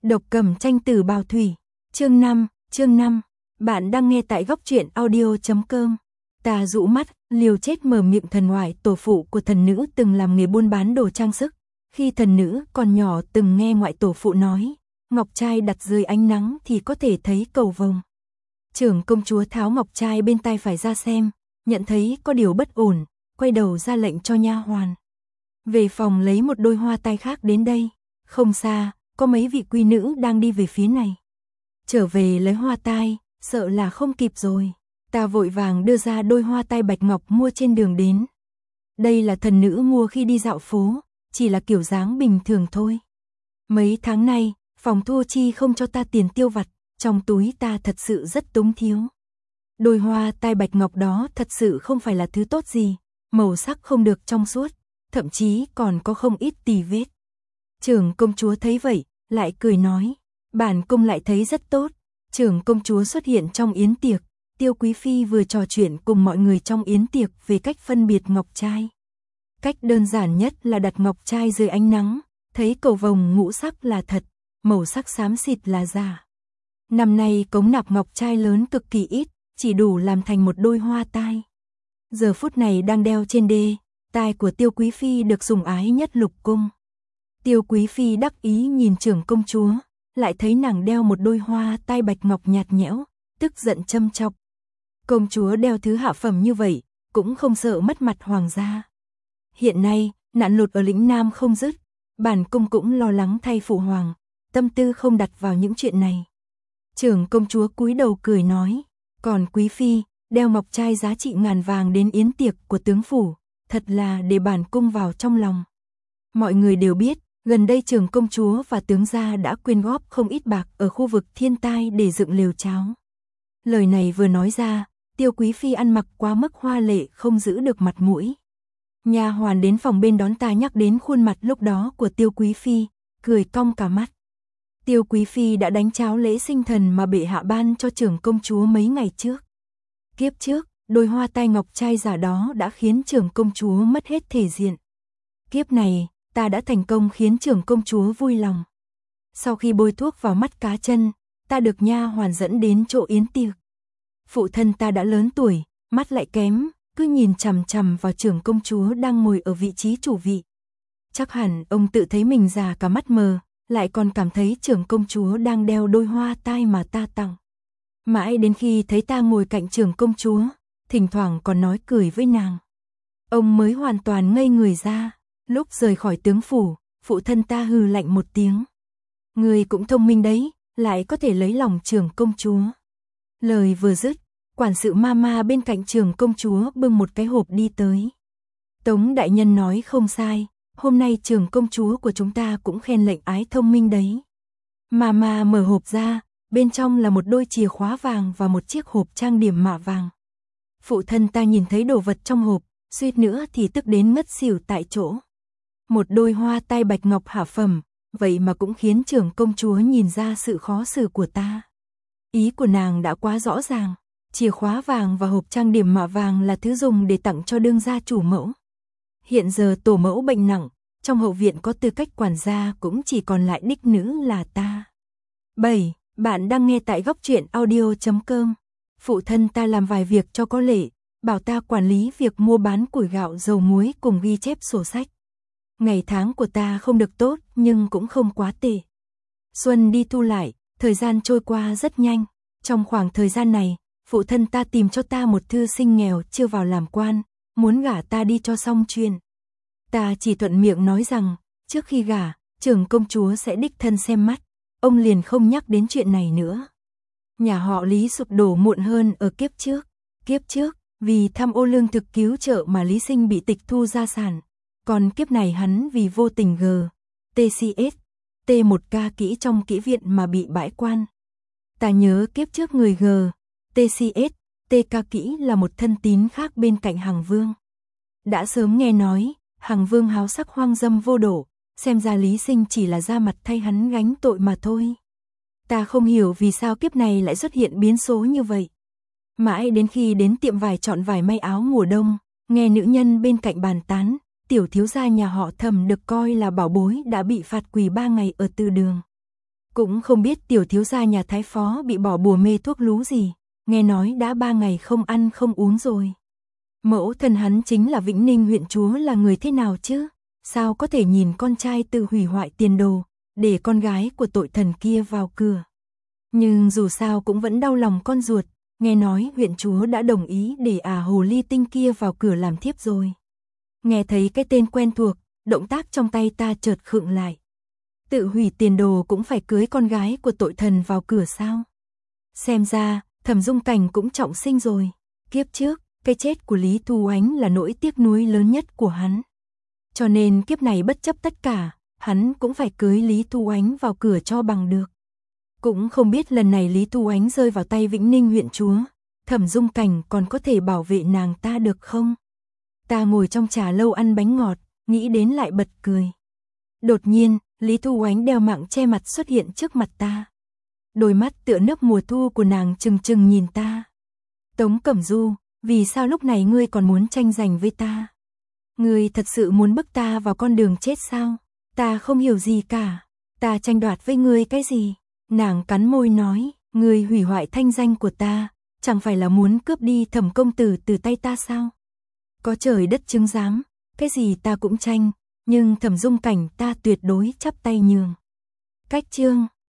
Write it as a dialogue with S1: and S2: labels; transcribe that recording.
S1: Độc Cẩm Tranh Tử Bào Thủy, chương 5, bạn đang nghe tại góc truyện audio.com. Ta dụ mắt, liều chết mở miệng. Thần Oải, tổ phụ của thần nữ, từng làm nghề buôn bán đồ trang sức. Khi thần nữ còn nhỏ từng nghe ngoại tổ phụ nói, ngọc trai đặt dưới ánh nắng thì có thể thấy cầu vồng. Trưởng công chúa tháo ngọc trai bên tai phải ra xem, nhận thấy có điều bất ổn, quay đầu ra lệnh cho nha hoàn về phòng lấy một đôi hoa tai khác đến đây. Không xa, có mấy vị quý nữ đang đi về phía này. Trở về lấy hoa tai, sợ là không kịp rồi. Ta vội vàng đưa ra đôi hoa tai bạch ngọc mua trên đường đến. Đây là thần nữ mua khi đi dạo phố, chỉ là kiểu dáng bình thường thôi. Mấy tháng nay, phòng thu chi không cho ta tiền tiêu vặt, trong túi ta thật sự rất túng thiếu. Đôi hoa tai bạch ngọc đó thật sự không phải là thứ tốt gì, màu sắc không được trong suốt, thậm chí còn có không ít tì vết. Trưởng công chúa thấy vậy, lại cười nói, bản cung lại thấy rất tốt. Trưởng công chúa xuất hiện trong yến tiệc, Tiêu Quý Phi vừa trò chuyện cùng mọi người trong yến tiệc về cách phân biệt ngọc trai. Cách đơn giản nhất là đặt ngọc trai dưới ánh nắng, thấy cầu vồng ngũ sắc là thật, màu sắc xám xịt là giả. Năm nay cống nạp ngọc trai lớn cực kỳ ít, chỉ đủ làm thành một đôi hoa tai. Giờ phút này đang đeo trên đê, tai của Tiêu Quý Phi được sủng ái nhất lục cung. Tiêu Quý Phi đắc ý nhìn trưởng công chúa, lại thấy nàng đeo một đôi hoa tai bạch ngọc nhạt nhẽo, tức giận châm chọc. Công chúa đeo thứ hạ phẩm như vậy, cũng không sợ mất mặt hoàng gia. Hiện nay, nạn lụt ở lĩnh Nam không dứt, bản cung cũng lo lắng thay phụ hoàng, tâm tư không đặt vào những chuyện này. Trưởng công chúa cúi đầu cười nói, còn Quý Phi, đeo ngọc trai giá trị ngàn vàng đến yến tiệc của tướng phủ, thật là để bản cung vào trong lòng. Mọi người đều biết, gần đây trưởng công chúa và tướng gia đã quyên góp không ít bạc ở khu vực thiên tai để dựng lều cháo. Lời này vừa nói ra, Tiêu Quý Phi ăn mặc quá mức hoa lệ không giữ được mặt mũi. Nha hoàn đến phòng bên đón ta nhắc đến khuôn mặt lúc đó của Tiêu Quý Phi, cười cong cả mắt. Tiêu Quý Phi đã đánh cháo lễ sinh thần mà bệ hạ ban cho trưởng công chúa mấy ngày trước. Kiếp trước, đôi hoa tai ngọc trai giả đó đã khiến trưởng công chúa mất hết thể diện. Kiếp này, ta đã thành công khiến trưởng công chúa vui lòng. Sau khi bôi thuốc vào mắt cá chân, ta được nha hoàn dẫn đến chỗ yến tiệc. Phụ thân ta đã lớn tuổi, mắt lại kém, cứ nhìn chằm chằm vào trưởng công chúa đang ngồi ở vị trí chủ vị. Chắc hẳn ông tự thấy mình già cả mắt mờ, lại còn cảm thấy trưởng công chúa đang đeo đôi hoa tai mà ta tặng. Mãi đến khi thấy ta ngồi cạnh trưởng công chúa, thỉnh thoảng còn nói cười với nàng, ông mới hoàn toàn ngây người ra. Lúc rời khỏi tướng phủ, phụ thân ta hừ lạnh một tiếng. Người cũng thông minh đấy, lại có thể lấy lòng trưởng công chúa. Lời vừa dứt, quản sự Mama bên cạnh trưởng công chúa bưng một cái hộp đi tới. Tống đại nhân nói không sai, hôm nay trưởng công chúa của chúng ta cũng khen lệnh ái thông minh đấy. Mama mở hộp ra, bên trong là một đôi chìa khóa vàng và một chiếc hộp trang điểm mạ vàng. Phụ thân ta nhìn thấy đồ vật trong hộp, suýt nữa thì tức đến ngất xỉu tại chỗ. Một đôi hoa tai bạch ngọc hạ phẩm, vậy mà cũng khiến trưởng công chúa nhìn ra sự khó xử của ta. Ý của nàng đã quá rõ ràng, chìa khóa vàng và hộp trang điểm mạ vàng là thứ dùng để tặng cho đương gia chủ mẫu. Hiện giờ tổ mẫu bệnh nặng, trong hậu viện có tư cách quản gia cũng chỉ còn lại đích nữ là ta. 7. Bạn đang nghe tại góc truyện audio.com. Phụ thân ta làm vài việc cho có lệ, bảo ta quản lý việc mua bán củi gạo dầu muối cùng ghi chép sổ sách. Ngày tháng của ta không được tốt nhưng cũng không quá tệ. Xuân đi thu lại, thời gian trôi qua rất nhanh. Trong khoảng thời gian này, phụ thân ta tìm cho ta một thư sinh nghèo chưa vào làm quan, muốn gả ta đi cho xong chuyện. Ta chỉ thuận miệng nói rằng, trước khi gả, trưởng công chúa sẽ đích thân xem mắt. Ông liền không nhắc đến chuyện này nữa. Nhà họ Lý sụp đổ muộn hơn ở kiếp trước. Kiếp trước, vì tham ô lương thực cứu trợ mà Lý Sinh bị tịch thu gia sản. Còn kiếp này hắn vì vô tình TCS, T1K kỹ trong kỹ viện mà bị bãi quan. Ta nhớ kiếp trước người TCS, TK kỹ là một thân tín khác bên cạnh Hằng Vương. Đã sớm nghe nói, Hằng Vương háo sắc hoang dâm vô độ, xem ra Lý Sinh chỉ là ra mặt thay hắn gánh tội mà thôi. Ta không hiểu vì sao kiếp này lại xuất hiện biến số như vậy. Mãi đến khi đến tiệm vải chọn vải may áo mùa đông, nghe nữ nhân bên cạnh bàn tán, tiểu thiếu gia nhà họ Thẩm được coi là bảo bối đã bị phạt quỳ 3 ngày ở từ đường. Cũng không biết tiểu thiếu gia nhà Thái Phó bị bỏ bùa mê thuốc lú gì, nghe nói đã 3 ngày không ăn không uống rồi. Mẫu thân hắn chính là Vĩnh Ninh huyện chúa là người thế nào chứ? Sao có thể nhìn con trai tự hủy hoại tiền đồ, để con gái của tội thần kia vào cửa. Nhưng dù sao cũng vẫn đau lòng con ruột, nghe nói huyện chúa đã đồng ý để hồ ly tinh kia vào cửa làm thiếp rồi. Nghe thấy cái tên quen thuộc, động tác trong tay ta chợt khựng lại. Tự hủy tiền đồ cũng phải cưới con gái của tội thần vào cửa sao? Xem ra, Thẩm Dung Cảnh cũng trọng sinh rồi. Kiếp trước, cái chết của Lý Thu Oánh là nỗi tiếc nuối lớn nhất của hắn. Cho nên kiếp này bất chấp tất cả, hắn cũng phải cưới Lý Thu Oánh vào cửa cho bằng được. Cũng không biết lần này Lý Thu Oánh rơi vào tay Vĩnh Ninh huyện chúa, Thẩm Dung Cảnh còn có thể bảo vệ nàng ta được không? Ta ngồi trong trà lâu ăn bánh ngọt, nghĩ đến lại bật cười. Đột nhiên, Lý Thu Oánh đeo mạng che mặt xuất hiện trước mặt ta. Đôi mắt tựa nước mùa thu của nàng trừng trừng nhìn ta. Tống Cẩm Du, vì sao lúc này ngươi còn muốn tranh giành với ta? Ngươi thật sự muốn bức ta vào con đường chết sao? Ta không hiểu gì cả. Ta tranh đoạt với ngươi cái gì? Nàng cắn môi nói, ngươi hủy hoại thanh danh của ta, chẳng phải là muốn cướp đi Thẩm công tử từ tay ta sao? Có trời đất chứng giám, cái gì ta cũng tranh, nhưng Thẩm Dung Cảnh ta tuyệt đối chắp tay nhường. Cách chương